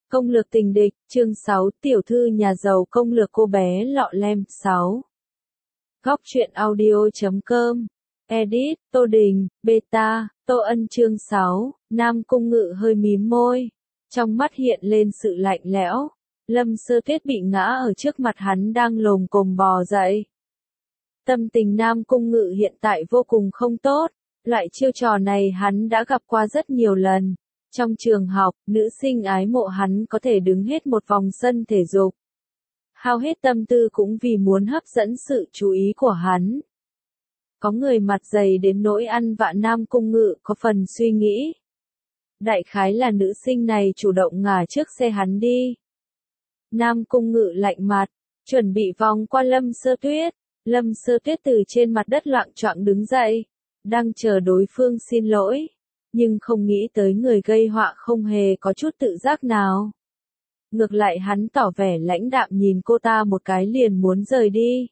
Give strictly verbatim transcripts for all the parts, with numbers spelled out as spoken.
Công lược tình địch, chương sáu, tiểu thư nhà giàu công lược cô bé lọ lem, sáu. Góc truyện audio chấm com, edit, Tô Đình, beta, Tô Ân chương sáu, Nam Cung Ngự hơi mím môi. Trong mắt hiện lên sự lạnh lẽo. Lâm Sơ Tuyết bị ngã ở trước mặt hắn đang lồm cồm bò dậy. Tâm tình Nam Cung Ngự hiện tại vô cùng không tốt. Loại chiêu trò này hắn đã gặp qua rất nhiều lần. Trong trường học, nữ sinh ái mộ hắn có thể đứng hết một vòng sân thể dục. Hao hết tâm tư cũng vì muốn hấp dẫn sự chú ý của hắn. Có người mặt dày đến nỗi ăn vạ Nam Cung Ngự có phần suy nghĩ. Đại khái là nữ sinh này chủ động ngả trước xe hắn đi. Nam Cung Ngự lạnh mặt, chuẩn bị vòng qua Lâm Sơ Tuyết. Lâm Sơ Tuyết từ trên mặt đất loạng choạng đứng dậy, đang chờ đối phương xin lỗi. Nhưng không nghĩ tới người gây họa không hề có chút tự giác nào. Ngược lại hắn tỏ vẻ lãnh đạm nhìn cô ta một cái liền muốn rời đi.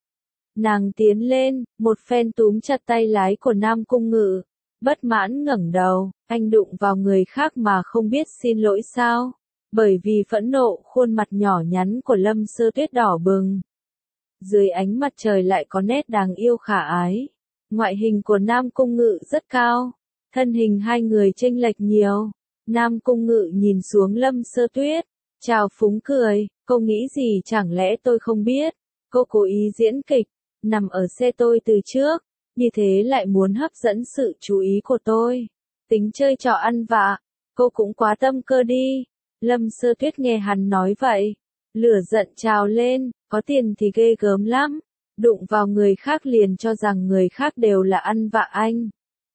Nàng tiến lên, một phen túm chặt tay lái của Nam Cung Ngự, bất mãn ngẩng đầu, anh đụng vào người khác mà không biết xin lỗi sao? Bởi vì phẫn nộ khuôn mặt nhỏ nhắn của Lâm Sơ Tuyết đỏ bừng. Dưới ánh mặt trời lại có nét đáng yêu khả ái. Ngoại hình của Nam Cung Ngự rất cao. Thân hình hai người chênh lệch nhiều. Nam Cung Ngự nhìn xuống Lâm Sơ Tuyết, chào phúng cười, cô nghĩ gì chẳng lẽ tôi không biết, cô cố ý diễn kịch, nằm ở xe tôi từ trước, như thế lại muốn hấp dẫn sự chú ý của tôi, tính chơi trò ăn vạ, cô cũng quá tâm cơ đi. Lâm Sơ Tuyết nghe hắn nói vậy, lửa giận trào lên, có tiền thì ghê gớm lắm, đụng vào người khác liền cho rằng người khác đều là ăn vạ anh.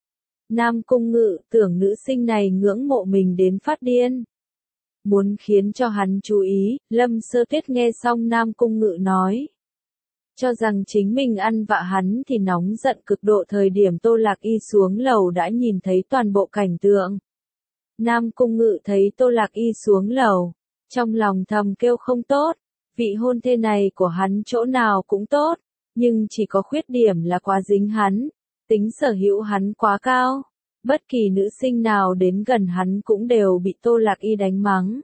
Nam Cung Ngự tưởng nữ sinh này ngưỡng mộ mình đến phát điên. Muốn khiến cho hắn chú ý, Lâm Sơ Tuyết nghe xong Nam Cung Ngự nói. Cho rằng chính mình ăn vạ hắn thì nóng giận cực độ. Thời điểm Tô Lạc Y xuống lầu đã nhìn thấy toàn bộ cảnh tượng. Nam Cung Ngự thấy Tô Lạc Y xuống lầu, trong lòng thầm kêu không tốt, vị hôn thê này của hắn chỗ nào cũng tốt, nhưng chỉ có khuyết điểm là quá dính hắn. Tính sở hữu hắn quá cao, bất kỳ nữ sinh nào đến gần hắn cũng đều bị Tô Lạc Y đánh mắng.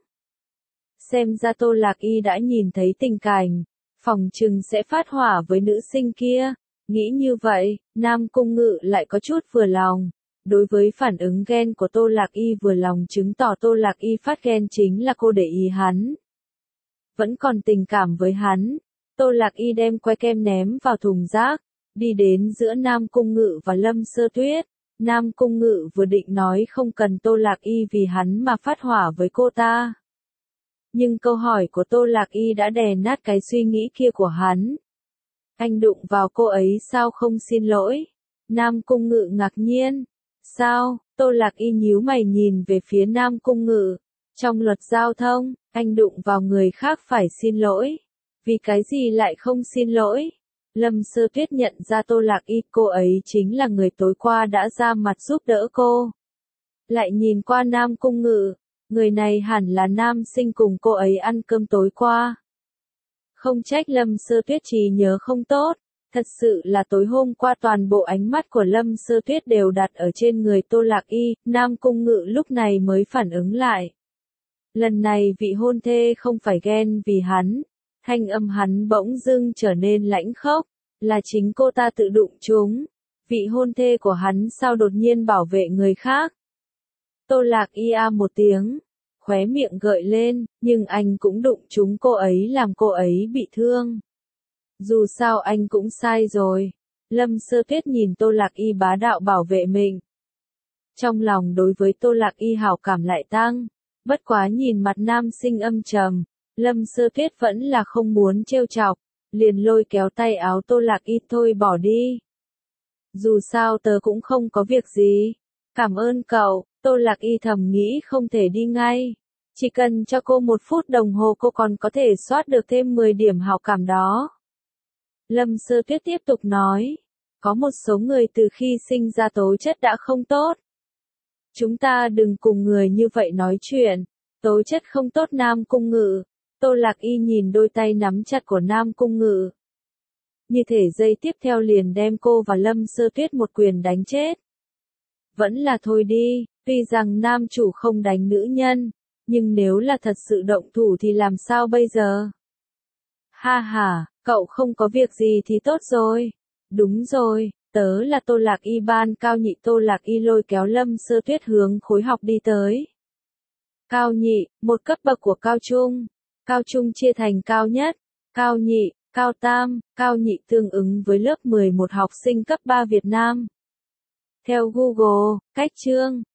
Xem ra Tô Lạc Y đã nhìn thấy tình cảnh, phòng trừng sẽ phát hỏa với nữ sinh kia. Nghĩ như vậy, Nam Cung Ngự lại có chút vừa lòng. Đối với phản ứng ghen của Tô Lạc Y vừa lòng chứng tỏ Tô Lạc Y phát ghen chính là cô để ý hắn. Vẫn còn tình cảm với hắn, Tô Lạc Y đem que kem ném vào thùng rác. Đi đến giữa Nam Cung Ngự và Lâm Sơ Tuyết. Nam Cung Ngự vừa định nói không cần Tô Lạc Y vì hắn mà phát hỏa với cô ta. Nhưng câu hỏi của Tô Lạc Y đã đè nát cái suy nghĩ kia của hắn. Anh đụng vào cô ấy sao không xin lỗi? Nam Cung Ngự ngạc nhiên. Sao? Tô Lạc Y nhíu mày nhìn về phía Nam Cung Ngự. Trong luật giao thông, anh đụng vào người khác phải xin lỗi. Vì cái gì lại không xin lỗi? Lâm Sơ Tuyết nhận ra Tô Lạc Y, cô ấy chính là người tối qua đã ra mặt giúp đỡ cô. Lại nhìn qua Nam Cung Ngự, người này hẳn là nam sinh cùng cô ấy ăn cơm tối qua. Không trách Lâm Sơ Tuyết trí nhớ không tốt, thật sự là tối hôm qua toàn bộ ánh mắt của Lâm Sơ Tuyết đều đặt ở trên người Tô Lạc Y, Nam Cung Ngự lúc này mới phản ứng lại. Lần này vị hôn thê không phải ghen vì hắn. Thanh âm hắn bỗng dưng trở nên lãnh khốc, là chính cô ta tự đụng chúng. Vị hôn thê của hắn sao đột nhiên bảo vệ người khác? Tô Lạc Y a một tiếng, khóe miệng gợi lên, nhưng anh cũng đụng chúng cô ấy làm cô ấy bị thương. Dù sao anh cũng sai rồi. Lâm Sơ Tuyết nhìn Tô Lạc Y bá đạo bảo vệ mình. Trong lòng đối với Tô Lạc Y hảo cảm lại tăng, bất quá nhìn mặt nam sinh âm trầm. Lâm Sơ Tuyết vẫn là không muốn trêu chọc, liền lôi kéo tay áo Tô Lạc Y thôi bỏ đi. Dù sao tớ cũng không có việc gì. Cảm ơn cậu, Tô Lạc Y thầm nghĩ không thể đi ngay. Chỉ cần cho cô một phút đồng hồ cô còn có thể soát được thêm mười điểm hảo cảm đó. Lâm Sơ Tuyết tiếp tục nói, có một số người từ khi sinh ra tố chất đã không tốt. Chúng ta đừng cùng người như vậy nói chuyện, tố chất không tốt. Nam Cung Ngự. Tô Lạc Y nhìn đôi tay nắm chặt của Nam Cung Ngự. Như thể giây tiếp theo liền đem cô và Lâm Sơ Tuyết một quyền đánh chết. Vẫn là thôi đi, tuy rằng nam chủ không đánh nữ nhân, Nhưng nếu là thật sự động thủ thì làm sao bây giờ? Ha ha, cậu không có việc gì thì tốt rồi. Đúng rồi, tớ là Tô Lạc Y ban Cao Nhị. Tô Lạc Y lôi kéo Lâm Sơ Tuyết hướng khối học đi tới. Cao nhị, một cấp bậc của cao trung. Cao trung chia thành cao nhất, cao nhị, cao tam, cao nhị tương ứng với lớp mười một học sinh cấp ba Việt Nam. Theo Google, cách chương